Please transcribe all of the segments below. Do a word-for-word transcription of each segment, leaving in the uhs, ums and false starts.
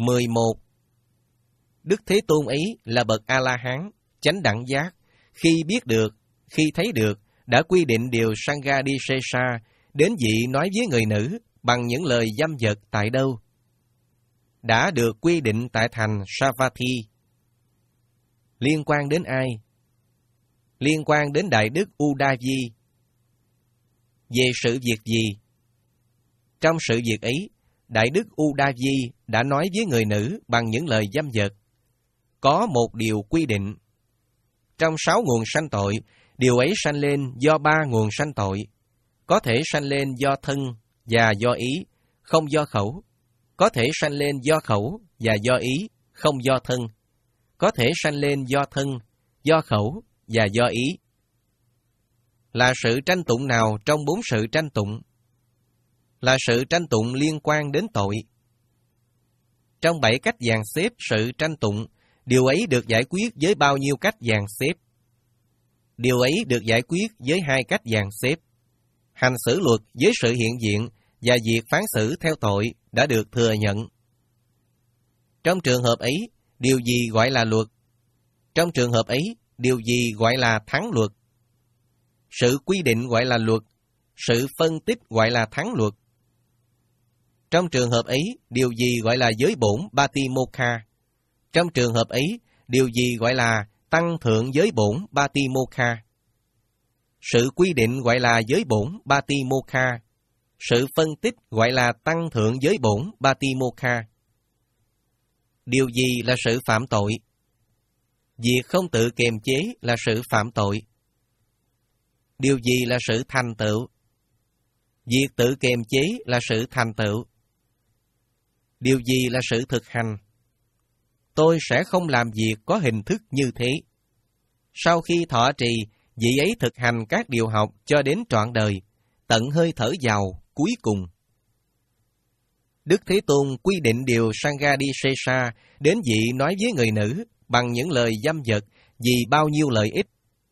mười một. Đức Thế Tôn ấy là bậc A-la-hán, chánh đẳng giác, khi biết được, khi thấy được, đã quy định điều Sanghadisesa đến vị nói với người nữ bằng những lời dâm dật tại đâu? Đã được quy định tại thành Savatthi. Liên quan đến ai? Liên quan đến Đại Đức Udayi. Về sự việc gì? Trong sự việc ấy, Đại Đức Udayi đã nói với người nữ bằng những lời dâm dật. Có một điều quy định. Trong sáu nguồn sanh tội, điều ấy sanh lên do ba nguồn sanh tội. Có thể sanh lên do thân và do ý, không do khẩu. Có thể sanh lên do khẩu và do ý, không do thân. Có thể sanh lên do thân, do khẩu và do ý. Là sự tranh tụng nào trong bốn sự tranh tụng? Là sự tranh tụng liên quan đến tội. Trong bảy cách dàn xếp sự tranh tụng, điều ấy được giải quyết với bao nhiêu cách dàn xếp? Điều ấy được giải quyết với hai cách dàn xếp. Hành xử luật với sự hiện diện và việc phán xử theo tội đã được thừa nhận. Trong trường hợp ấy, điều gì gọi là luật? Trong trường hợp ấy, điều gì gọi là thắng luật? Sự quy định gọi là luật, sự phân tích gọi là thắng luật. Trong trường hợp ấy, điều gì gọi là giới bổn Batimokha? Trong trường hợp ấy, điều gì gọi là tăng thượng giới bổn Batimokha? Sự quy định gọi là giới bổn Batimokha. Sự phân tích gọi là tăng thượng giới bổn Batimokha. Điều gì là sự phạm tội? Việc không tự kiềm chế là sự phạm tội. Điều gì là sự thành tựu? Việc tự kiềm chế là sự thành tựu. Điều gì là sự thực hành? Tôi sẽ không làm việc có hình thức như thế. Sau khi thọ trì, vị ấy thực hành các điều học cho đến trọn đời, tận hơi thở vào cuối cùng. Đức Thế Tôn quy định điều Sanghadisesa đến vị nói với người nữ bằng những lời dâm dật vì bao nhiêu lợi ích.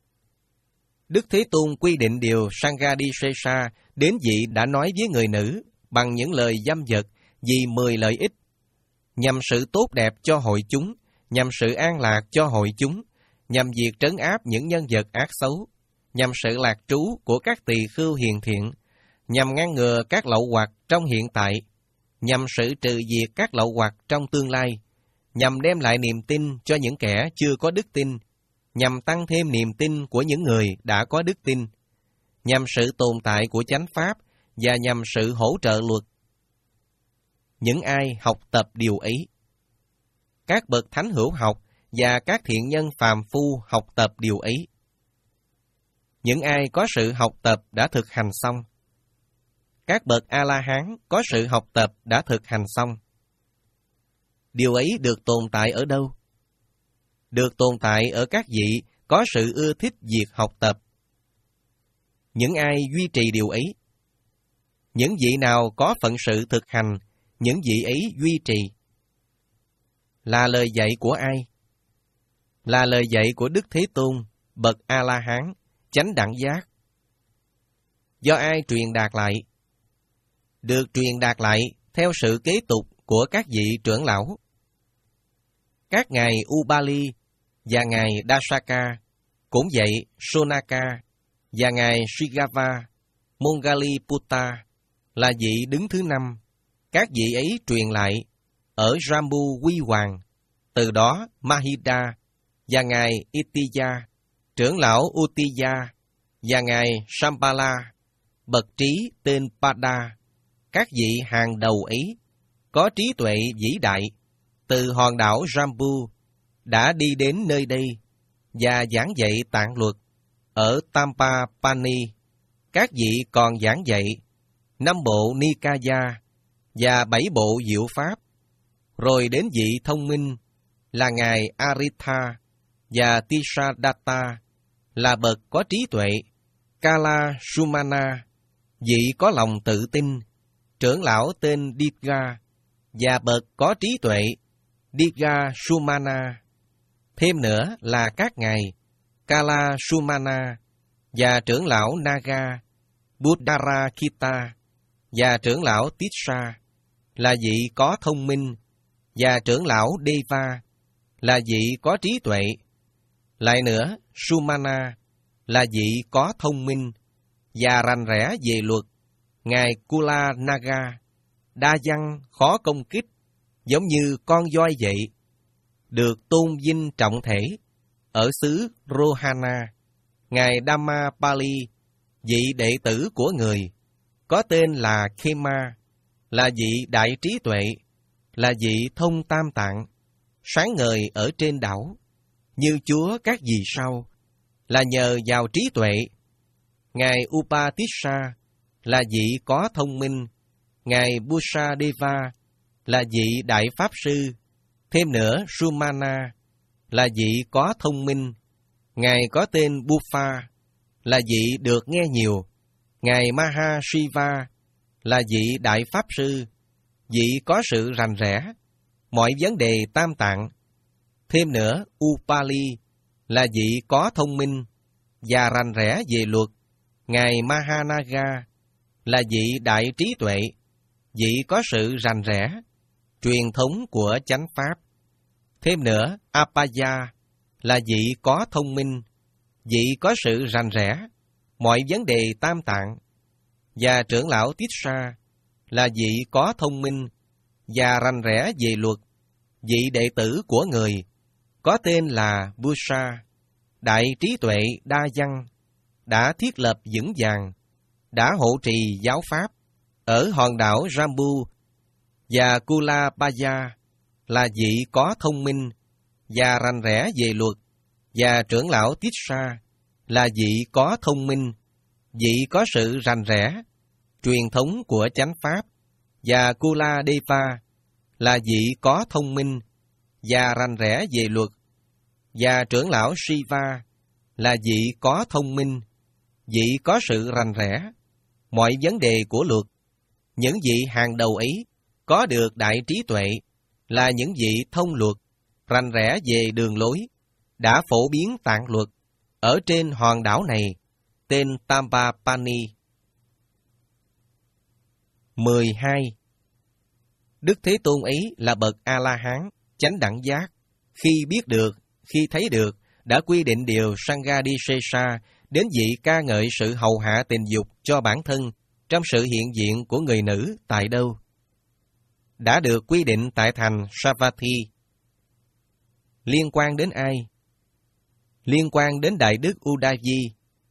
Đức Thế Tôn quy định điều Sanghadisesa đến vị đã nói với người nữ bằng những lời dâm dật vì mười lợi ích, nhằm sự tốt đẹp cho hội chúng, nhằm sự an lạc cho hội chúng, nhằm việc trấn áp những nhân vật ác xấu, nhằm sự lạc trú của các tỳ khưu hiền thiện, nhằm ngăn ngừa các lậu hoặc trong hiện tại, nhằm sự trừ diệt các lậu hoặc trong tương lai, nhằm đem lại niềm tin cho những kẻ chưa có đức tin, nhằm tăng thêm niềm tin của những người đã có đức tin, nhằm sự tồn tại của chánh pháp và nhằm sự hỗ trợ luật. Những ai học tập điều ấy? Các bậc thánh hữu học và các thiện nhân phàm phu học tập điều ấy. Những ai có sự học tập đã thực hành xong. Các bậc A-la-hán có sự học tập đã thực hành xong. Điều ấy được tồn tại ở đâu? Được tồn tại ở các vị có sự ưa thích việc học tập. Những ai duy trì điều ấy? Những vị nào có phận sự thực hành, những vị ấy duy trì. Là lời dạy của ai? Là lời dạy của Đức Thế Tôn, bậc A-la-hán, chánh đẳng giác. Do ai truyền đạt lại? Được truyền đạt lại theo sự kế tục của các vị trưởng lão. Các ngài Ubali và ngài Dasaka, cũng vậy Sonaka và ngài Srigava, Mongaliputta là vị đứng thứ năm. Các vị ấy truyền lại ở Rambu Quy Hoàng, từ đó Mahida và ngài Itiya, trưởng lão Utiya và ngài Sambala, bậc trí tên Pada. Các vị hàng đầu ấy có trí tuệ vĩ đại từ hòn đảo Rambu đã đi đến nơi đây và giảng dạy tạng luật ở Tampapani. Các vị còn giảng dạy năm bộ Nikaya và bảy bộ diệu pháp, rồi đến vị thông minh là ngài Aritha và Tisadatta là bậc có trí tuệ, Kala Sumana, vị có lòng tự tin, trưởng lão tên Diga và bậc có trí tuệ, Diga Sumana. Thêm nữa là các ngài Kala Sumana và trưởng lão Naga, Buddharakita và trưởng lão Tissa là vị có thông minh, và trưởng lão Deva là vị có trí tuệ. Lại nữa, Sumana là vị có thông minh và rành rẽ về luật. Ngài Kulanaga đa văn khó công kích, giống như con voi vậy, được tôn vinh trọng thể ở xứ Rohana. Ngài Dhammapali, vị đệ tử của người, có tên là Khema, là vị đại trí tuệ, là vị thông tam tạng, sáng ngời ở trên đảo, như Chúa các vì sao, là nhờ vào trí tuệ. Ngài Upatisha là vị có thông minh. Ngài Busadeva là vị đại pháp sư. Thêm nữa, Sumana là vị có thông minh. Ngài có tên Bufa là vị được nghe nhiều. Ngài Mahashiva là vị đại pháp sư, vị có sự rành rẽ mọi vấn đề tam tạng. Thêm nữa, Upali là vị có thông minh và rành rẽ về luật. Ngài Mahanaga là vị đại trí tuệ, vị có sự rành rẽ truyền thống của chánh pháp. Thêm nữa, Apaya là vị có thông minh, vị có sự rành rẽ mọi vấn đề tam tạng. Và trưởng lão Tissa là vị có thông minh và rành rẽ về luật, vị đệ tử của người, có tên là Busa, đại trí tuệ đa văn, đã thiết lập vững vàng, đã hộ trì giáo pháp ở hòn đảo Jambu. Và Kulapaya là vị có thông minh và rành rẽ về luật. Và trưởng lão Tissa là vị có thông minh, vị có sự rành rẽ truyền thống của chánh pháp. Và Kuladeva là vị có thông minh và rành rẽ về luật. Và trưởng lão Shiva là vị có thông minh, vị có sự rành rẽ mọi vấn đề của luật. Những vị hàng đầu ấy có được đại trí tuệ, là những vị thông luật, rành rẽ về đường lối, đã phổ biến tạng luật ở trên hòn đảo này, tên Tambapani. mười hai. Đức Thế Tôn ấy là bậc A-la-hán, chánh đẳng giác. Khi biết được, khi thấy được, đã quy định điều Sanghadisesa đến vị ca ngợi sự hầu hạ tình dục cho bản thân trong sự hiện diện của người nữ tại đâu? Đã được quy định tại thành Savatthi. Liên quan đến ai? Liên quan đến Đại Đức Udayi.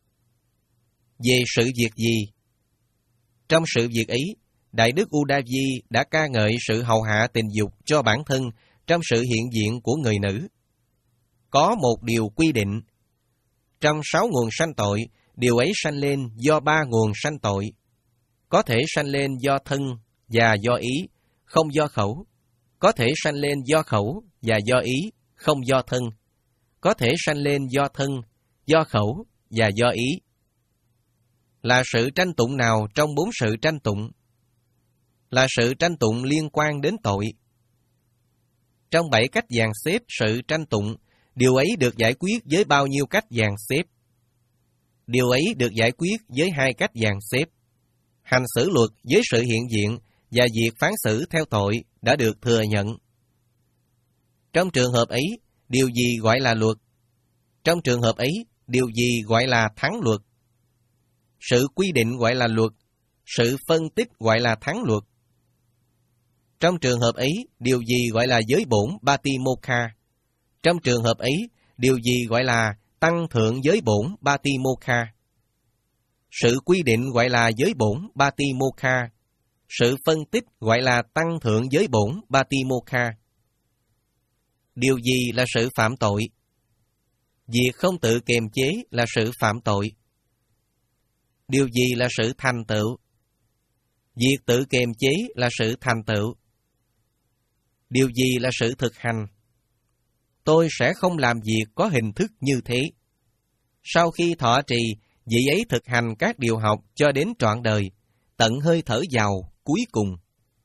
Về sự việc gì? Trong sự việc ấy, Đại Đức Udayi đã ca ngợi sự hầu hạ tình dục cho bản thân trong sự hiện diện của người nữ. Có một điều quy định. Trong sáu nguồn sanh tội, điều ấy sanh lên do ba nguồn sanh tội. Có thể sanh lên do thân và do ý, không do khẩu. Có thể sanh lên do khẩu và do ý, không do thân. Có thể sanh lên do thân, do khẩu và do ý. Là sự tranh tụng nào trong bốn sự tranh tụng? Là sự tranh tụng liên quan đến tội. Trong bảy cách dàn xếp sự tranh tụng, điều ấy được giải quyết với bao nhiêu cách dàn xếp? Điều ấy được giải quyết với hai cách dàn xếp. Hành xử luật với sự hiện diện và việc phán xử theo tội đã được thừa nhận. Trong trường hợp ấy, điều gì gọi là luật? Trong trường hợp ấy, điều gì gọi là thắng luật? Sự quy định gọi là luật, sự phân tích gọi là thắng luật. Trong trường hợp ấy, điều gì gọi là giới bổn Batimokha? Trong trường hợp ấy, điều gì gọi là tăng thượng giới bổn Batimokha? Sự quy định gọi là giới bổn Batimokha. Sự phân tích gọi là tăng thượng giới bổn Batimokha. Điều gì là sự phạm tội? Việc không tự kiềm chế là sự phạm tội. Điều gì là sự thành tựu? Việc tự kiềm chế là sự thành tựu. Điều gì là sự thực hành? Tôi sẽ không làm việc có hình thức như thế. Sau khi thọ trì, vị ấy thực hành các điều học cho đến trọn đời, tận hơi thở vào cuối cùng.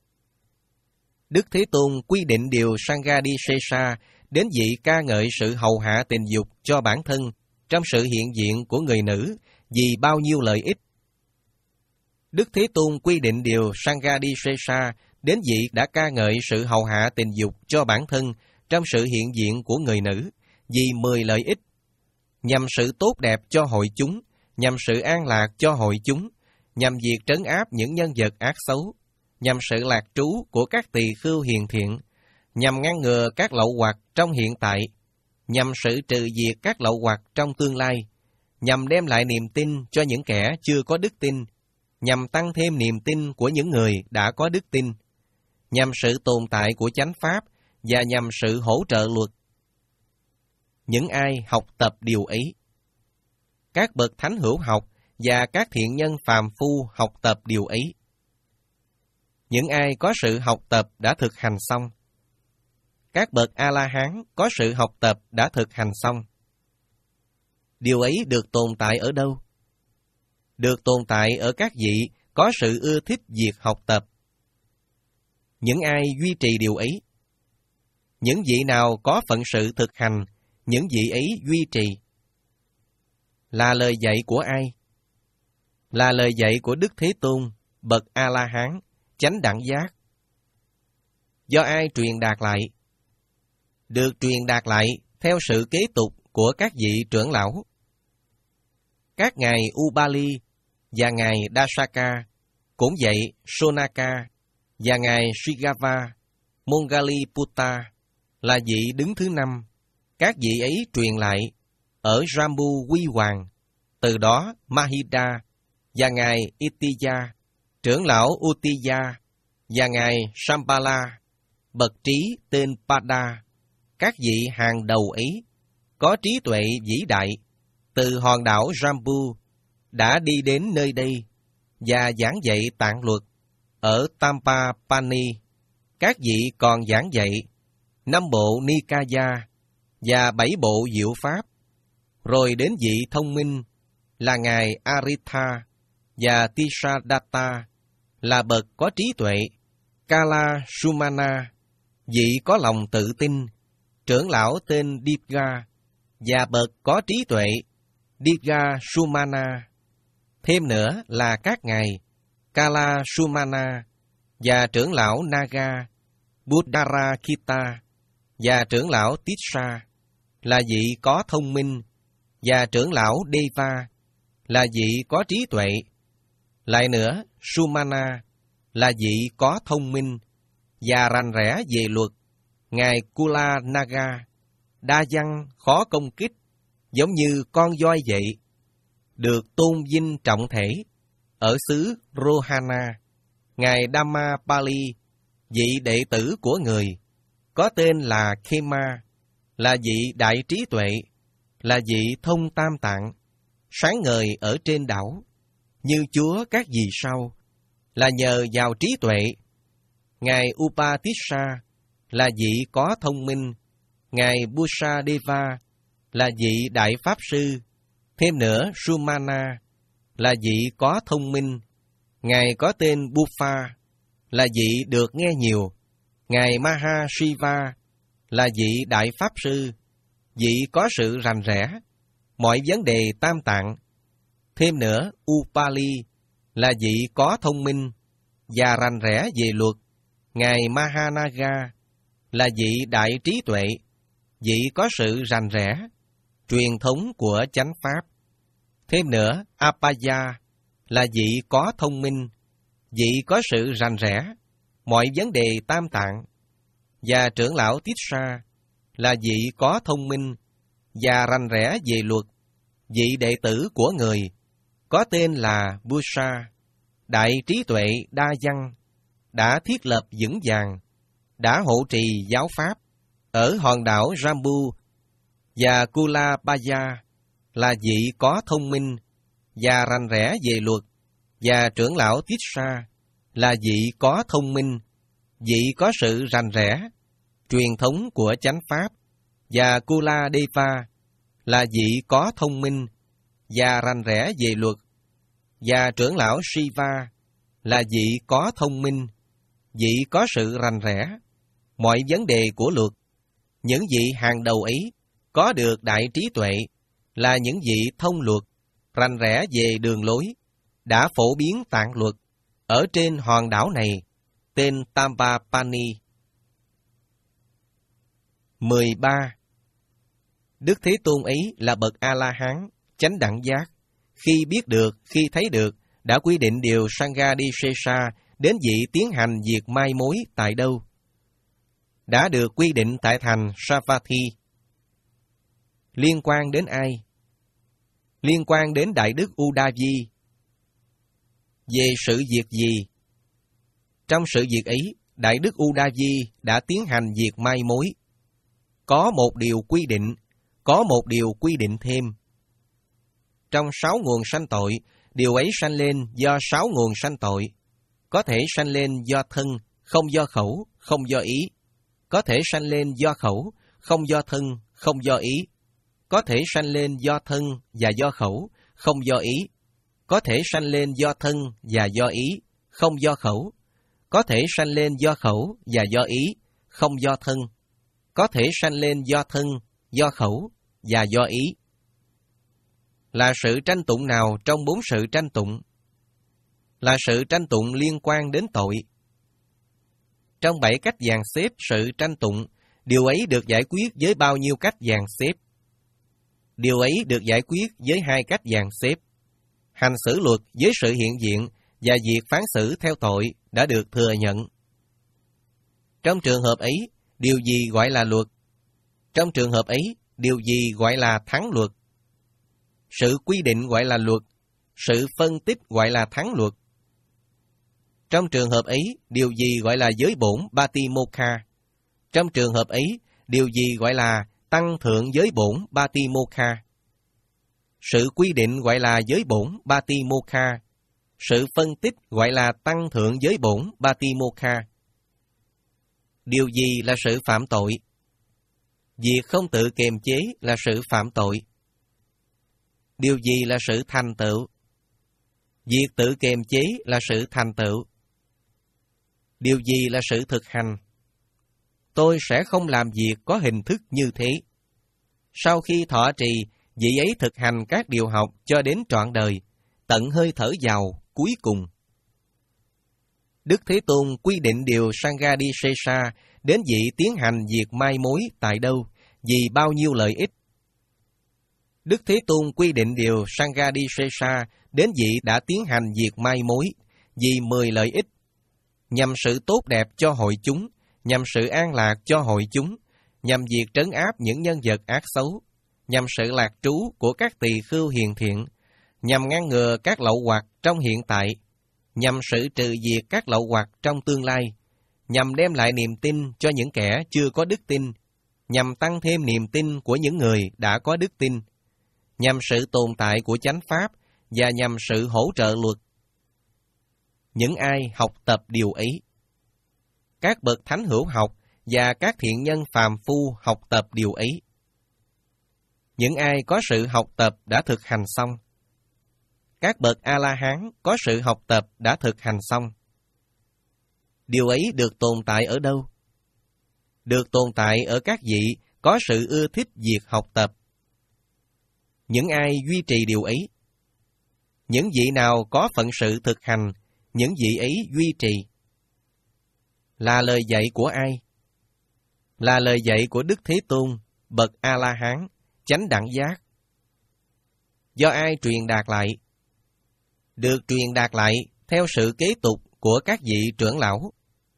Đức Thế Tôn quy định điều Sanghadisesa đến vị ca ngợi sự hầu hạ tình dục cho bản thân trong sự hiện diện của người nữ vì bao nhiêu lợi ích. Đức Thế Tôn quy định điều Sanghadisesa đến vị đã ca ngợi sự hầu hạ tình dục cho bản thân trong sự hiện diện của người nữ, vì mười lợi ích, nhằm sự tốt đẹp cho hội chúng, nhằm sự an lạc cho hội chúng, nhằm việc trấn áp những nhân vật ác xấu, nhằm sự lạc trú của các tỳ khưu hiền thiện, nhằm ngăn ngừa các lậu hoặc trong hiện tại, nhằm sự trừ diệt các lậu hoặc trong tương lai, nhằm đem lại niềm tin cho những kẻ chưa có đức tin, nhằm tăng thêm niềm tin của những người đã có đức tin, nhằm sự tồn tại của chánh pháp và nhằm sự hỗ trợ luật. Những ai học tập điều ấy, các bậc thánh hữu học và các thiện nhân phàm phu học tập điều ấy. Những ai có sự học tập đã thực hành xong. Các bậc A-la-hán có sự học tập đã thực hành xong. Điều ấy được tồn tại ở đâu? Được tồn tại ở các vị có sự ưa thích việc học tập. Những ai duy trì điều ấy? Những vị nào có phận sự thực hành, những vị ấy duy trì. Là lời dạy của ai? Là lời dạy của Đức Thế Tôn, bậc A-la-hán, chánh đẳng giác. Do ai truyền đạt lại? Được truyền đạt lại theo sự kế tục của các vị trưởng lão. Các ngài Ubali và ngài Dasaka, cũng vậy Sonaka và ngài Srigava, Mongaliputta là vị đứng thứ năm. Các vị ấy truyền lại ở Jambu Quy Hoàng, từ đó Mahida và ngài Itiya, trưởng lão Utiya và ngài Shambhala, bậc trí tên Pada. Các vị hàng đầu ấy có trí tuệ vĩ đại từ hòn đảo Jambu đã đi đến nơi đây và giảng dạy tạng luật ở Tampapani. Các vị còn giảng dạy năm bộ Nikaya và bảy bộ diệu pháp. Rồi đến vị thông minh là ngài Aritha và Tisadatta là bậc có trí tuệ. Kala Sumana, vị có lòng tự tin, trưởng lão tên Dipga và bậc có trí tuệ Dipga Sumana. Thêm nữa là các ngài Kala Sumana và trưởng lão Naga, Buddharakita và trưởng lão Tissa là vị có thông minh, và trưởng lão Deva là vị có trí tuệ. Lại nữa, Sumana là vị có thông minh và rành rẽ về luật. Ngài Kula Naga, đa văn, khó công kích, giống như con voi vậy, được tôn vinh trọng thể ở xứ Rohana. Ngài Dhammapali, vị đệ tử của người, có tên là Khema, là vị đại trí tuệ, là vị thông tam tạng, sáng ngời ở trên đảo, như Chúa các vì sao, là nhờ vào trí tuệ. Ngài Upatissa là vị có thông minh. Ngài Busadeva là vị đại pháp sư. Thêm nữa, Sumana là vị có thông minh. Ngài có tên Buffa là vị được nghe nhiều. Ngài Mahashiva là vị đại pháp sư, vị có sự rành rẽ mọi vấn đề tam tạng. Thêm nữa, Upali là vị có thông minh và rành rẽ về luật. Ngài Mahanaga là vị đại trí tuệ, vị có sự rành rẽ truyền thống của chánh pháp. Thêm nữa, Apaya là vị có thông minh, vị có sự rành rẽ mọi vấn đề tam tạng. Và trưởng lão Tissa là vị có thông minh và rành rẽ về luật, vị đệ tử của người, có tên là Busa, đại trí tuệ đa văn, đã thiết lập vững vàng, đã hộ trì giáo pháp ở hòn đảo Jambu. Và Kulabaya là vị có thông minh và rành rẽ về luật, và trưởng lão Tissa là vị có thông minh, vị có sự rành rẽ truyền thống của chánh pháp. Và Kuladeva là vị có thông minh và rành rẽ về luật, và trưởng lão Shiva là vị có thông minh, vị có sự rành rẽ mọi vấn đề của luật. Những vị hàng đầu ấy có được đại trí tuệ, là những vị thông luật, rành rẽ về đường lối, đã phổ biến tạng luật ở trên hòn đảo này tên Tampapani. mười ba. Đức Thế Tôn ấy là bậc A-la-hán, chánh đẳng giác. Khi biết được, khi thấy được, đã quy định điều Sanghadisesa đến vị tiến hành việc mai mối tại đâu? Đã được quy định tại thành Savatthi. Liên quan đến ai? Liên quan đến Đại Đức Udavi. Về sự việc gì? Trong sự việc ấy, Đại Đức Udavi đã tiến hành việc mai mối. Có một điều quy định, có một điều quy định thêm. Trong sáu nguồn sanh tội, điều ấy sanh lên do sáu nguồn sanh tội. Có thể sanh lên do thân, không do khẩu, không do ý. Có thể sanh lên do khẩu, không do thân, không do ý. Có thể sanh lên do thân và do khẩu, không do ý. Có thể sanh lên do thân và do ý, không do khẩu. Có thể sanh lên do khẩu và do ý, không do thân. Có thể sanh lên do thân, do khẩu và do ý. Là sự tranh tụng nào trong bốn sự tranh tụng? Là sự tranh tụng liên quan đến tội. Trong bảy cách dàn xếp sự tranh tụng, điều ấy được giải quyết với bao nhiêu cách dàn xếp? Điều ấy được giải quyết với hai cách dàn xếp. Hành xử luật với sự hiện diện và việc phán xử theo tội đã được thừa nhận. Trong trường hợp ấy, điều gì gọi là luật? Trong trường hợp ấy, điều gì gọi là thắng luật? Sự quy định gọi là luật, sự phân tích gọi là thắng luật. Trong trường hợp ấy, điều gì gọi là giới bổn Batimokha? Trong trường hợp ấy, điều gì gọi là tăng thượng giới bổn Batimokha? Sự quy định gọi là giới bổn Batimokha. Sự phân tích gọi là tăng thượng giới bổn Batimokha. Điều gì là sự phạm tội? Việc không tự kiềm chế là sự phạm tội. Điều gì là sự thành tựu? Việc tự kiềm chế là sự thành tựu. Điều gì là sự thực hành? Tôi sẽ không làm việc có hình thức như thế. Sau khi thọ trì, vị ấy thực hành các điều học cho đến trọn đời, tận hơi thở vào cuối cùng. Đức Thế Tôn quy định điều Sanghadisesa đến vị tiến hành việc mai mối tại đâu, vì bao nhiêu lợi ích. Đức Thế Tôn quy định điều Sanghadisesa đến vị đã tiến hành việc mai mối, vì mười lợi ích, nhằm sự tốt đẹp cho hội chúng, nhằm sự an lạc cho hội chúng, nhằm việc trấn áp những nhân vật ác xấu, nhằm sự lạc trú của các tỳ khưu hiền thiện, nhằm ngăn ngừa các lậu hoặc trong hiện tại, nhằm sự trừ diệt các lậu hoặc trong tương lai, nhằm đem lại niềm tin cho những kẻ chưa có đức tin, nhằm tăng thêm niềm tin của những người đã có đức tin, nhằm sự tồn tại của chánh pháp và nhằm sự hỗ trợ luật. Những ai học tập điều ấy? Các bậc thánh hữu học và các thiện nhân phàm phu học tập điều ấy. Những ai có sự học tập đã thực hành xong. Các bậc A-la-hán có sự học tập đã thực hành xong. Điều ấy được tồn tại ở đâu? Được tồn tại ở các vị có sự ưa thích việc học tập. Những ai duy trì điều ấy? Những vị nào có phận sự thực hành, những vị ấy duy trì. Là lời dạy của ai? Là lời dạy của Đức Thế Tôn, bậc A-la-hán, chánh đẳng giác. Do ai truyền đạt lại? Được truyền đạt lại theo sự kế tục của các vị trưởng lão.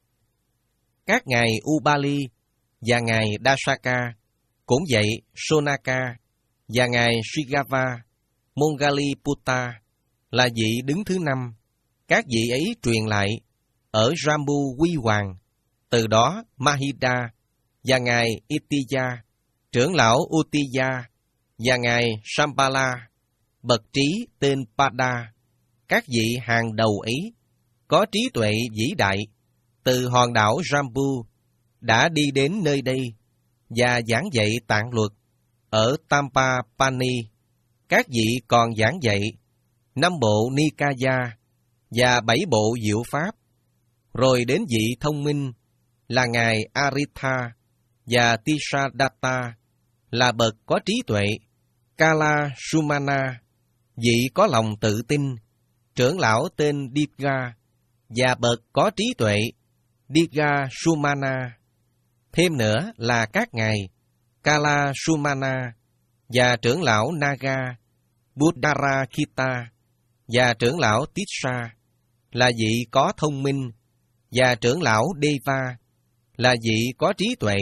Các ngài Ubali và ngài Dasaka, cũng vậy Sonaka và ngài Srigava, Mongaliputta là vị đứng thứ năm. Các vị ấy truyền lại ở Rambu Quy Hoàng, từ đó Mahida và ngài Itiya, trưởng lão Utiya và ngài Sampala, bậc trí tên Pada. Các vị hàng đầu ấy có trí tuệ vĩ đại, từ hòn đảo Rambu đã đi đến nơi đây và giảng dạy tạng luật ở Tampapani. Các vị còn giảng dạy năm bộ Nikaya và bảy bộ diệu pháp, rồi đến vị thông minh là ngài Aritha và Tisadatta là bậc có trí tuệ, Kala Sumana, vị có lòng tự tin, trưởng lão tên Dipga và bậc có trí tuệ, Diga Sumana. Thêm nữa là các ngài Kala Sumana và trưởng lão Naga, Buddharakita và trưởng lão Tissa là vị có thông minh, và trưởng lão Deva là vị có trí tuệ.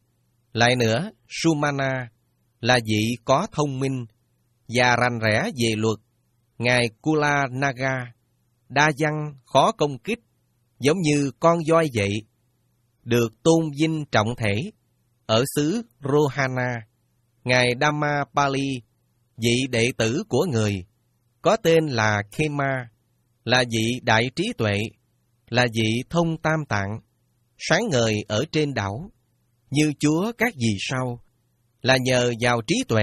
Lại nữa, Sumana là vị có thông minh và rành rẽ về luật. Ngài Kula Naga, đa văn, khó công kích, giống như con voi vậy, được tôn vinh trọng thể ở xứ Rohana. Ngài Dhammapali, vị đệ tử của người, có tên là Khema, là vị đại trí tuệ, là vị thông tam tạng, sáng ngời ở trên đảo, như Chúa các vì sao, là nhờ vào trí tuệ.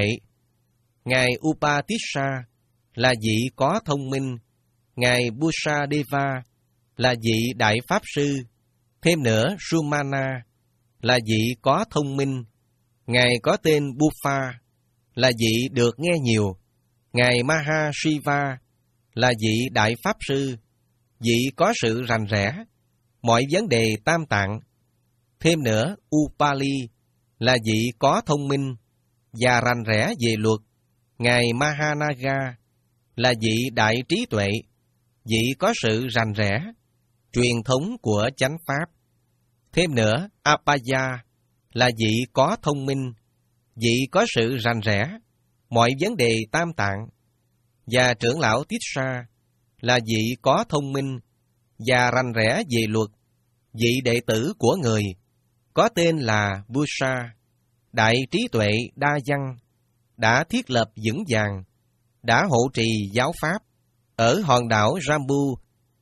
Ngài Upatissa là vị có thông minh. Ngài Busadeva là vị đại pháp sư. Thêm nữa, Sumana là vị có thông minh. Ngài có tên Bufa là vị được nghe nhiều. Ngài Mahashiva là vị đại pháp sư, vị có sự rành rẽ mọi vấn đề tam tạng. Thêm nữa, Upali là vị có thông minh và rành rẽ về luật. Ngài Mahanaga là vị đại trí tuệ, vị có sự rành rẽ truyền thống của chánh pháp. Thêm nữa, Apaya là vị có thông minh, vị có sự rành rẽ mọi vấn đề tam tạng. Và trưởng lão Tissa là vị có thông minh và rành rẽ về luật, vị đệ tử của người, có tên là Busa, đại trí tuệ đa văn, đã thiết lập vững vàng, đã hộ trì giáo pháp ở hòn đảo Jambu.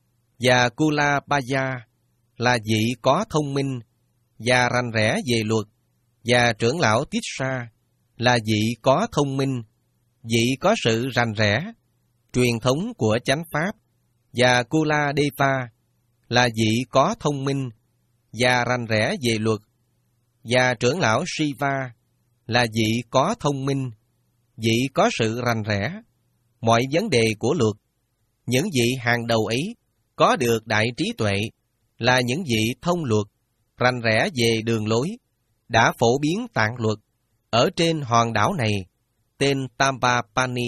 Và Kulabaya là vị có thông minh và rành rẽ về luật, và trưởng lão Tissa là vị có thông minh, vị có sự rành rẽ truyền thống của chánh pháp. Và Kuladeva là vị có thông minh và rành rẽ về luật, và trưởng lão Shiva là vị có thông minh, vị có sự rành rẽ mọi vấn đề của luật. Những vị hàng đầu ấy có được đại trí tuệ, là những vị thông luật, rành rẽ về đường lối, đã phổ biến tạng luật ở trên hòn đảo này, tên Tambapani.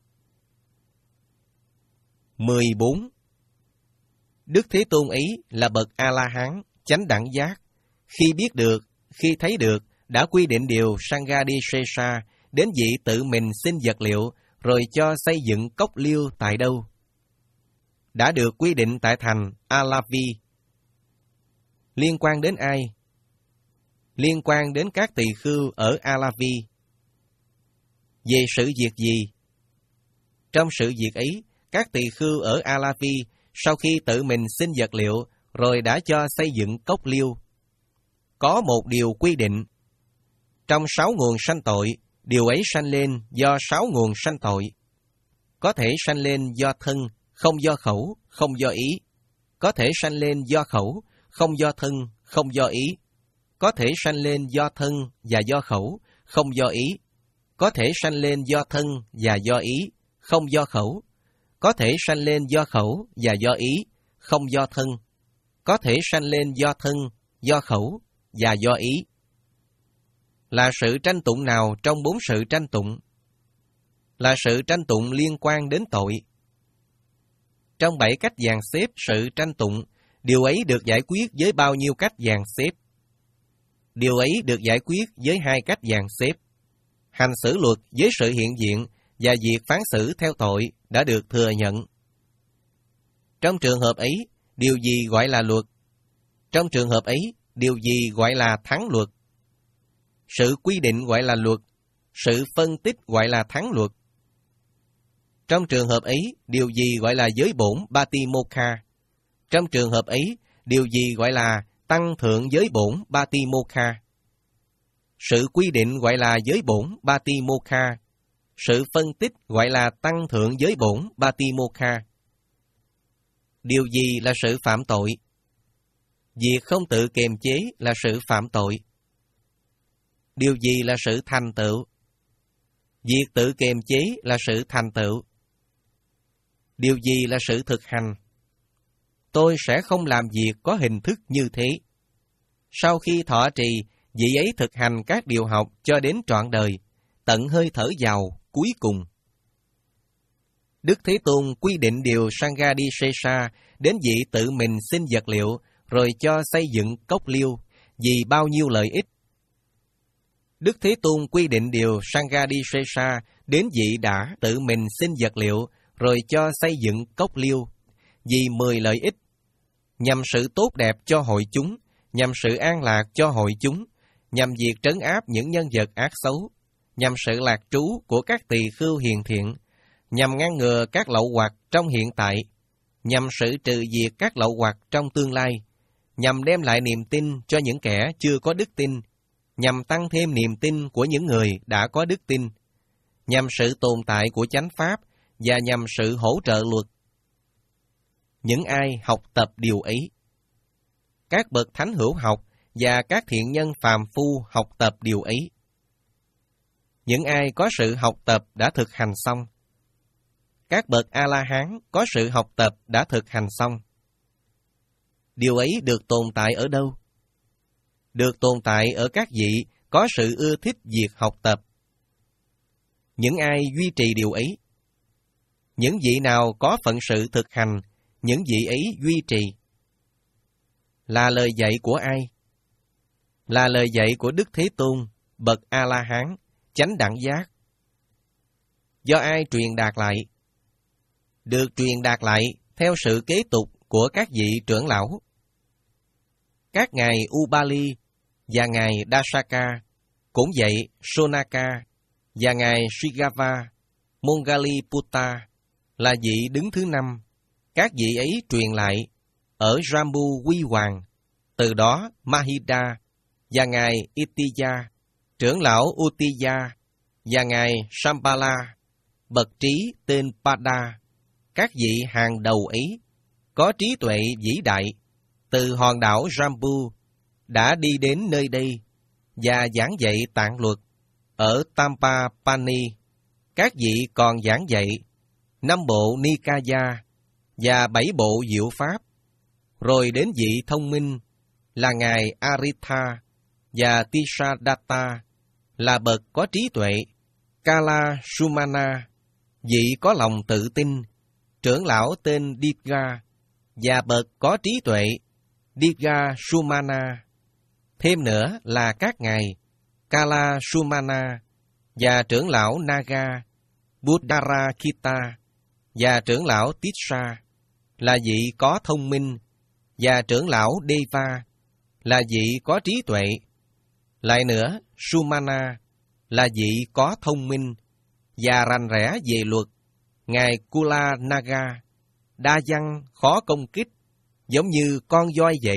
mười bốn. Đức Thế Tôn ấy là bậc A-la-hán, chánh đẳng giác. Khi biết được, khi thấy được, đã quy định điều Sanghadisesa đến vị tự mình xin vật liệu, rồi cho xây dựng cốc liêu tại đâu? Đã được quy định tại thành Alavi. Liên quan đến ai? Liên quan đến các tỳ khưu ở Alavi. Về sự việc gì? Trong sự việc ấy, các tỳ khưu ở Alavi sau khi tự mình xin vật liệu, rồi đã cho xây dựng cốc liêu. Có một điều quy định. Trong sáu nguồn sanh tội, điều ấy sanh lên do sáu nguồn sanh tội. Có thể sanh lên do thân, không do khẩu, không do ý. Có thể sanh lên do khẩu, không do thân, không do ý. Có thể sanh lên do thân và do khẩu, không do ý. Có thể sanh lên do thân và do ý, không do khẩu. Có thể sanh lên do khẩu và do ý, không do thân. Có thể sanh lên do thân, do khẩu và do ý. Là sự tranh tụng nào trong bốn sự tranh tụng? Là sự tranh tụng liên quan đến tội. Trong bảy cách dàn xếp sự tranh tụng, điều ấy được giải quyết với bao nhiêu cách dàn xếp? Điều ấy được giải quyết với hai cách dàn xếp. Hành xử luật với sự hiện diện và việc phán xử theo tội đã được thừa nhận. Trong trường hợp ấy, điều gì gọi là luật? Trong trường hợp ấy, điều gì gọi là thắng luật? Sự quy định gọi là luật, sự phân tích gọi là thắng luật. Trong trường hợp ấy, điều gì gọi là giới bổn Batimokha? Trong trường hợp ấy, điều gì gọi là tăng thượng giới bổn Batimokha? Sự quy định gọi là giới bổn Batimokha. Sự phân tích gọi là tăng thượng giới bổn Batimokha. Điều gì là sự phạm tội? Việc không tự kiềm chế là sự phạm tội. Điều gì là sự thành tựu? Việc tự kiềm chế là sự thành tựu. Điều gì là sự thực hành? tôi sẽ không làm việc có hình thức như thế. Sau khi thọ trì, vị ấy thực hành các điều học cho đến trọn đời, tận hơi thở vào cuối cùng. Đức Thế Tôn quy định điều Sanghadisesa đến vị tự mình xin vật liệu rồi cho xây dựng cốc liêu, vì bao nhiêu lợi ích. Đức Thế Tôn quy định điều Sanghadisesa đến vị đã tự mình xin vật liệu rồi cho xây dựng cốc liêu, vì mười lợi ích, nhằm sự tốt đẹp cho hội chúng, nhằm sự an lạc cho hội chúng, nhằm việc trấn áp những nhân vật ác xấu, nhằm sự lạc trú của các tỳ khưu hiền thiện, nhằm ngăn ngừa các lậu hoặc trong hiện tại, nhằm sự trừ diệt các lậu hoặc trong tương lai, nhằm đem lại niềm tin cho những kẻ chưa có đức tin, nhằm tăng thêm niềm tin của những người đã có đức tin, nhằm sự tồn tại của chánh pháp và nhằm sự hỗ trợ luật. Những ai học tập điều ấy, các bậc thánh hữu học và các thiện nhân phàm phu học tập điều ấy. Những ai có sự học tập đã thực hành xong, các bậc A-la-hán có sự học tập đã thực hành xong. Điều ấy được tồn tại ở đâu? Được tồn tại ở các vị có sự ưa thích việc học tập. Những ai duy trì điều ấy? Những vị nào có phận sự thực hành, những vị ấy duy trì. Là lời dạy của ai? Là lời dạy của Đức Thế Tôn, bậc A-la-hán, chánh đẳng giác. Do ai truyền đạt lại? Được truyền đạt lại theo sự kế tục của các vị trưởng lão. Các ngài Ubali và ngài Dasaka, cũng vậy Sonaka và ngài Srigava, Mongaliputta là vị đứng thứ năm. Các vị ấy truyền lại ở Jambu Quy Hoàng, từ đó Mahida và ngài Itiya, trưởng lão Utiya và ngài Shambhala, bậc trí tên Pada. Các vị hàng đầu ấy có trí tuệ vĩ đại, từ hòn đảo Jambu đã đi đến nơi đây và giảng dạy tạng luật ở Tampapani. Các vị còn giảng dạy năm bộ Nikaya và bảy bộ diệu pháp. Rồi đến vị thông minh là ngài Aritha và Tisadatta là bậc có trí tuệ, Kala Sumana, vị có lòng tự tin, trưởng lão tên Divga và bậc có trí tuệ, Divga Sumana. Thêm nữa là các ngài Kala Sumana và trưởng lão Naga, Buddharakita và trưởng lão Tissa là vị có thông minh, và trưởng lão Deva là vị có trí tuệ. Lại nữa, Sumana là vị có thông minh và rành rẽ về luật. Ngài Kula Naga, đa văn khó công kích, giống như con voi vậy,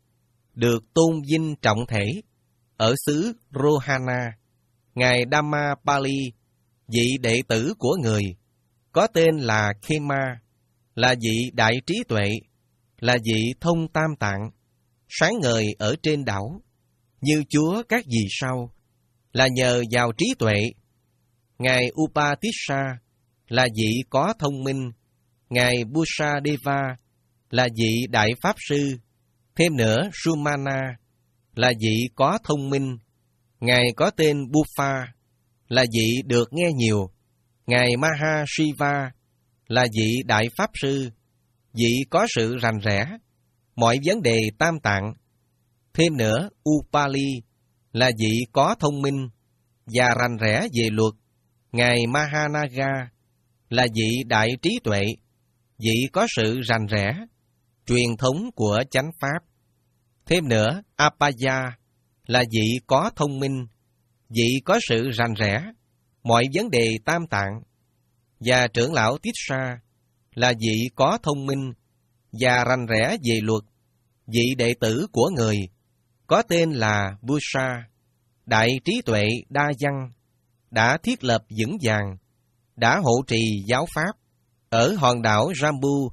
được tôn vinh trọng thể ở xứ Rohana. Ngài Dhammapali, vị đệ tử của người, có tên là Khema, là vị đại trí tuệ, là vị thông tam tạng, sáng ngời ở trên đảo, như Chúa các vì sao, là nhờ vào trí tuệ. Ngài Upatissa là vị có thông minh, ngài Busadeva là vị đại pháp sư. Thêm nữa, Sumana là vị có thông minh, ngài có tên Buffa là vị được nghe nhiều. Ngài Mahashiva là vị đại pháp sư, vị có sự rành rẽ mọi vấn đề tam tạng. Thêm nữa, Upali là vị có thông minh và rành rẽ về luật. Ngài Mahanaga là vị đại trí tuệ, vị có sự rành rẽ truyền thống của chánh pháp. Thêm nữa, Apaya là vị có thông minh, vị có sự rành rẽ mọi vấn đề tam tạng. Và trưởng lão Tissa là vị có thông minh và rành rẽ về luật, vị đệ tử của người, có tên là Busa, đại trí tuệ đa văn, đã thiết lập vững vàng, đã hộ trì giáo pháp ở hòn đảo Jambu.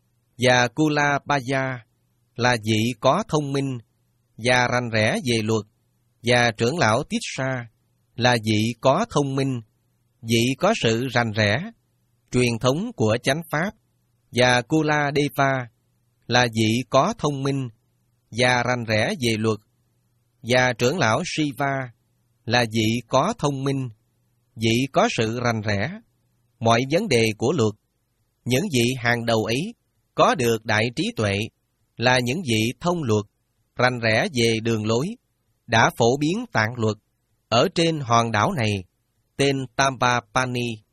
Và Kulapaya là vị có thông minh và rành rẽ về luật, và trưởng lão Tissa là vị có thông minh, vị có sự rành rẽ truyền thống của chánh pháp. Và Kuladeva là vị có thông minh và rành rẽ về luật, và trưởng lão Shiva là vị có thông minh, vị có sự rành rẽ mọi vấn đề của luật. Những vị hàng đầu ấy có được đại trí tuệ, là những vị thông luật, rành rẽ về đường lối, đã phổ biến tạng luật ở trên hòn đảo này tên Tampapani.